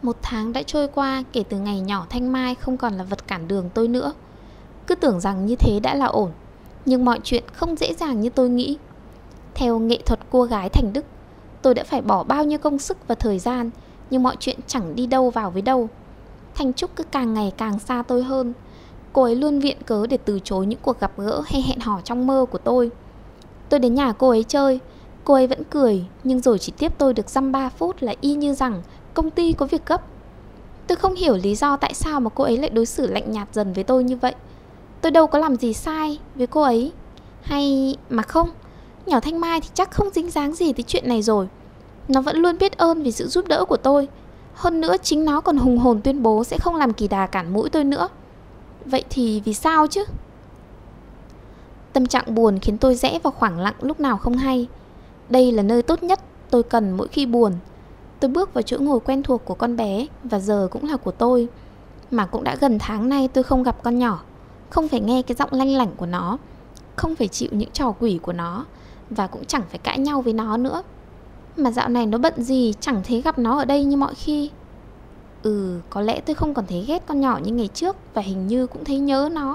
1 tháng đã trôi qua kể từ ngày nhỏ Thanh Mai không còn là vật cản đường tôi nữa. Cứ tưởng rằng như thế đã là ổn, nhưng mọi chuyện không dễ dàng như tôi nghĩ. Theo nghệ thuật cua gái thành đức, tôi đã phải bỏ bao nhiêu công sức và thời gian, nhưng mọi chuyện chẳng đi đâu vào với đâu. Thanh Trúc cứ càng ngày càng xa tôi hơn. Cô ấy luôn viện cớ để từ chối những cuộc gặp gỡ hay hẹn hò trong mơ của tôi. Tôi đến nhà cô ấy chơi, cô ấy vẫn cười, nhưng rồi chỉ tiếp tôi được dăm 3 phút là y như rằng công ty có việc gấp. Tôi không hiểu lý do tại sao mà cô ấy lại đối xử lạnh nhạt dần với tôi như vậy. Tôi đâu có làm gì sai với cô ấy. Hay mà không, nhỏ Thanh Mai thì chắc không dính dáng gì tới chuyện này rồi. Nó vẫn luôn biết ơn vì sự giúp đỡ của tôi. Hơn nữa chính nó còn hùng hồn tuyên bố sẽ không làm kỳ đà cản mũi tôi nữa. Vậy thì vì sao chứ? Tâm trạng buồn khiến tôi rẽ vào khoảng lặng lúc nào không hay. Đây là nơi tốt nhất tôi cần mỗi khi buồn. Tôi bước vào chỗ ngồi quen thuộc của con bé, và giờ cũng là của tôi. Mà cũng đã gần tháng nay tôi không gặp con nhỏ, không phải nghe cái giọng lanh lảnh của nó, không phải chịu những trò quỷ của nó, và cũng chẳng phải cãi nhau với nó nữa. Mà dạo này nó bận gì chẳng thấy gặp nó ở đây như mọi khi. Có lẽ tôi không còn thấy ghét con nhỏ như ngày trước, và hình như cũng thấy nhớ nó.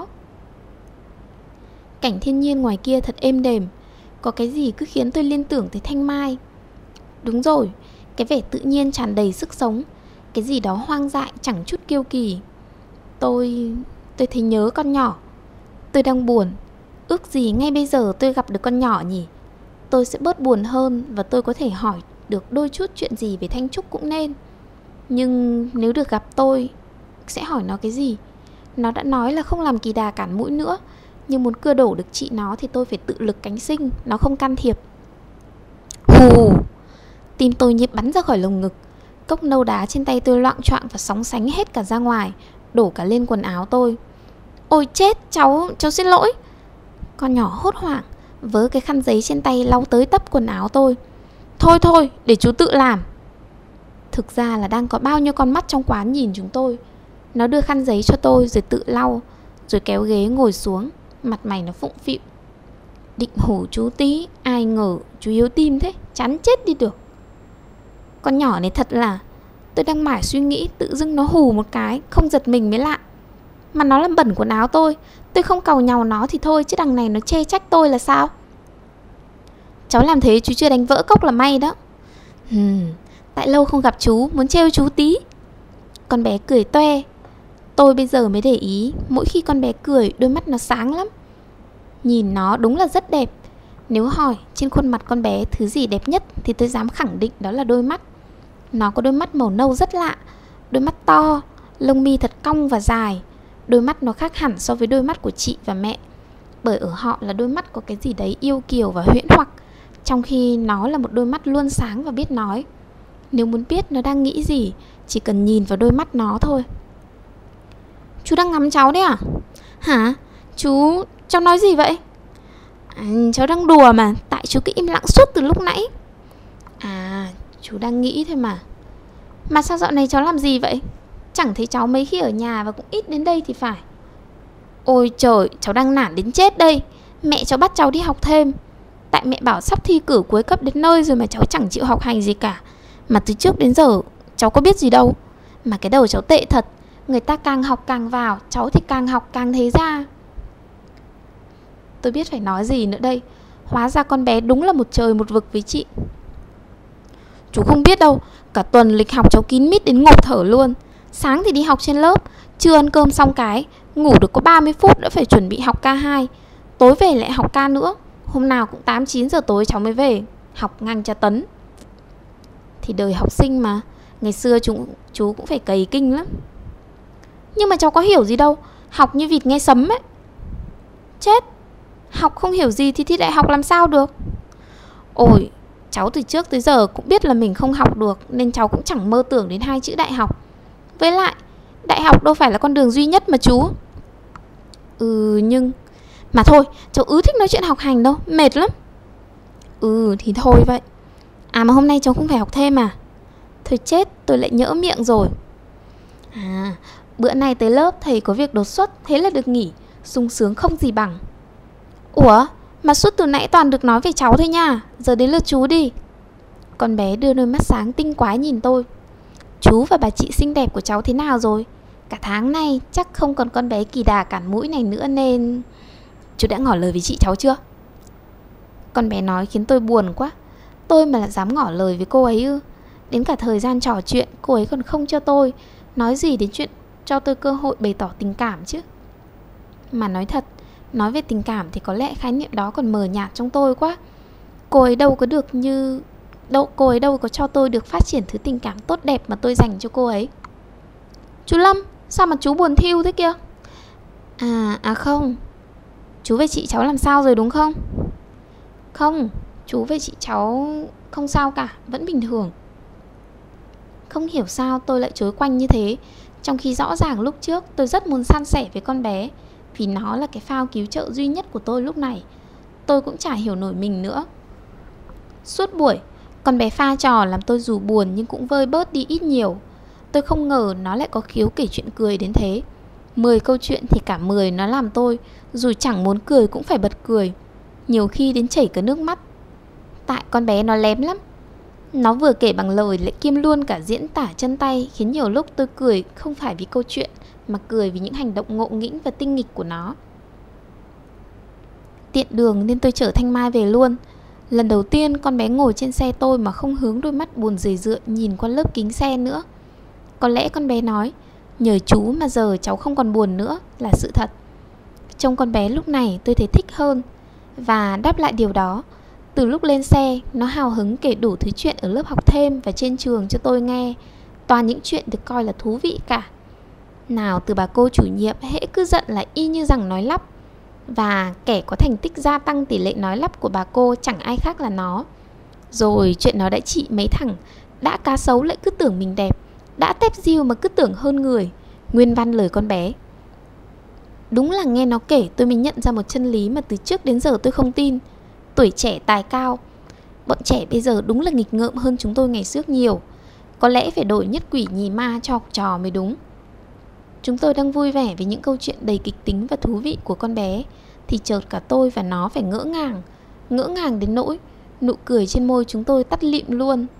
Cảnh thiên nhiên ngoài kia thật êm đềm. Có cái gì cứ khiến tôi liên tưởng tới Thanh Mai. Đúng rồi, cái vẻ tự nhiên tràn đầy sức sống, cái gì đó hoang dại chẳng chút kiêu kỳ. Tôi thấy nhớ con nhỏ. Tôi đang buồn. Ước gì ngay bây giờ tôi gặp được con nhỏ nhỉ. Tôi sẽ bớt buồn hơn, và tôi có thể hỏi được đôi chút chuyện gì về Thanh Trúc cũng nên. Nhưng nếu được gặp tôi, sẽ hỏi nó cái gì? Nó đã nói là không làm kỳ đà cản mũi nữa, nhưng muốn cưa đổ được chị nó thì tôi phải tự lực cánh sinh. Nó không can thiệp. Hù! Tim tôi như bắn ra khỏi lồng ngực. Cốc nâu đá trên tay tôi loạng choạng và sóng sánh hết cả ra ngoài, đổ cả lên quần áo tôi. Ôi chết, cháu xin lỗi. Con nhỏ hốt hoảng vớ cái khăn giấy trên tay lau tới tấp quần áo tôi. Thôi, để chú tự làm. Thực ra là đang có bao nhiêu con mắt trong quán nhìn chúng tôi. Nó đưa khăn giấy cho tôi rồi tự lau, rồi kéo ghế ngồi xuống. Mặt mày nó phụng phịu. Định hù chú tí, ai ngờ chú yếu tim thế, chán chết đi được. Con nhỏ này thật là... Tôi đang mải suy nghĩ, tự dưng nó hù một cái, không giật mình mới lạ. Mà nó làm bẩn quần áo tôi không càu nhàu nó thì thôi, chứ đằng này nó chê trách tôi là sao? Cháu làm thế chú chưa đánh vỡ cốc là may đó. Tại lâu không gặp chú, muốn trêu chú tí. Con bé cười toe. Tôi bây giờ mới để ý, mỗi khi con bé cười, đôi mắt nó sáng lắm. Nhìn nó đúng là rất đẹp. Nếu hỏi trên khuôn mặt con bé thứ gì đẹp nhất thì tôi dám khẳng định đó là đôi mắt. Nó có đôi mắt màu nâu rất lạ, đôi mắt to, lông mi thật cong và dài. Đôi mắt nó khác hẳn so với đôi mắt của chị và mẹ, bởi ở họ là đôi mắt có cái gì đấy yêu kiều và huyễn hoặc, trong khi nó là một đôi mắt luôn sáng và biết nói. Nếu muốn biết nó đang nghĩ gì, chỉ cần nhìn vào đôi mắt nó thôi. Chú đang ngắm cháu đấy à? Hả? Cháu nói gì vậy? Cháu đang đùa mà, tại chú cứ im lặng suốt từ lúc nãy. Chú đang nghĩ thôi mà. Mà sao dạo này cháu làm gì vậy? Chẳng thấy cháu mấy khi ở nhà, và cũng ít đến đây thì phải. Ôi trời, cháu đang nản đến chết đây. Mẹ cháu bắt cháu đi học thêm. Tại mẹ bảo sắp thi cử cuối cấp đến nơi rồi mà cháu chẳng chịu học hành gì cả. Mà từ trước đến giờ cháu có biết gì đâu. Mà cái đầu cháu tệ thật. Người ta càng học càng vào, cháu thì càng học càng thấy ra. Tôi biết phải nói gì nữa đây. Hóa ra con bé đúng là một trời một vực với chị. Chú không biết đâu, cả tuần lịch học cháu kín mít đến ngộp thở luôn. Sáng thì đi học trên lớp, trưa ăn cơm xong cái ngủ được có 30 phút đã phải chuẩn bị học ca2. Tối về lại học ca nữa. Hôm nào cũng 8-9 giờ tối cháu mới về. Học ngang tra tấn. Thì đời học sinh mà, ngày xưa chú cũng phải cày kinh lắm. Nhưng mà cháu có hiểu gì đâu, học như vịt nghe sấm ấy. Chết, học không hiểu gì thì thi đại học làm sao được. Ôi, cháu từ trước tới giờ cũng biết là mình không học được, nên cháu cũng chẳng mơ tưởng đến 2 chữ đại học. Với lại, đại học đâu phải là con đường duy nhất mà chú. Nhưng... Mà thôi, cháu thích nói chuyện học hành đâu, mệt lắm. Thì thôi vậy. Mà hôm nay cháu không phải học thêm à? Thôi chết, tôi lại nhỡ miệng rồi. Bữa nay tới lớp thầy có việc đột xuất, thế là được nghỉ. Sung sướng không gì bằng. Ủa, mà suốt từ nãy toàn được nói về cháu thôi nha. Giờ đến lượt chú đi. Con bé đưa đôi mắt sáng tinh quái nhìn tôi. Chú và bà chị xinh đẹp của cháu thế nào rồi? Cả tháng nay chắc không còn con bé kỳ đà cản mũi này nữa nên... Chú đã ngỏ lời với chị cháu chưa? Con bé nói khiến tôi buồn quá. Tôi mà là dám ngỏ lời với cô ấy ư? Đến cả thời gian trò chuyện cô ấy còn không cho tôi, nói gì đến chuyện cho tôi cơ hội bày tỏ tình cảm chứ. Mà nói thật, nói về tình cảm thì có lẽ khái niệm đó còn mờ nhạt trong tôi quá. Cô ấy đâu có cho tôi được phát triển thứ tình cảm tốt đẹp mà tôi dành cho cô ấy. Chú Lâm, sao mà chú buồn thiu thế kia? Không. Chú với chị cháu làm sao rồi đúng không? Không, chú với chị cháu không sao cả, vẫn bình thường. Không hiểu sao tôi lại chối quanh như thế, trong khi rõ ràng lúc trước tôi rất muốn san sẻ với con bé, vì nó là cái phao cứu trợ duy nhất của tôi lúc này. Tôi cũng chả hiểu nổi mình nữa. Suốt buổi, con bé pha trò làm tôi dù buồn nhưng cũng vơi bớt đi ít nhiều. Tôi không ngờ nó lại có khiếu kể chuyện cười đến thế. 10 câu chuyện thì cả 10 nó làm tôi, dù chẳng muốn cười cũng phải bật cười, nhiều khi đến chảy cả nước mắt. Tại con bé nó lém lắm. Nó vừa kể bằng lời lại kiêm luôn cả diễn tả chân tay, khiến nhiều lúc tôi cười không phải vì câu chuyện, mà cười vì những hành động ngộ nghĩnh và tinh nghịch của nó. Tiện đường nên tôi chở Thanh Mai về luôn. Lần đầu tiên con bé ngồi trên xe tôi mà không hướng đôi mắt buồn rười rượi nhìn qua lớp kính xe nữa. Có lẽ con bé nói, nhờ chú mà giờ cháu không còn buồn nữa, là sự thật. Trông con bé lúc này tôi thấy thích hơn. Và đáp lại điều đó, từ lúc lên xe, nó hào hứng kể đủ thứ chuyện ở lớp học thêm và trên trường cho tôi nghe. Toàn những chuyện được coi là thú vị cả. Nào từ bà cô chủ nhiệm hễ cứ giận là y như rằng nói lắp. Và kẻ có thành tích gia tăng tỷ lệ nói lắp của bà cô chẳng ai khác là nó. Rồi chuyện nó đã trị mấy thằng đã cá sấu lại cứ tưởng mình đẹp, đã tép diêu mà cứ tưởng hơn người. Nguyên văn lời con bé. Đúng là nghe nó kể tôi mới nhận ra một chân lý mà từ trước đến giờ tôi không tin. Tuổi trẻ tài cao. Bọn trẻ bây giờ đúng là nghịch ngợm hơn chúng tôi ngày trước nhiều. Có lẽ phải đổi nhất quỷ nhì ma cho học trò mới đúng. Chúng tôi đang vui vẻ với những câu chuyện đầy kịch tính và thú vị của con bé, thì chợt cả tôi và nó phải ngỡ ngàng. Ngỡ ngàng đến nỗi nụ cười trên môi chúng tôi tắt lịm luôn.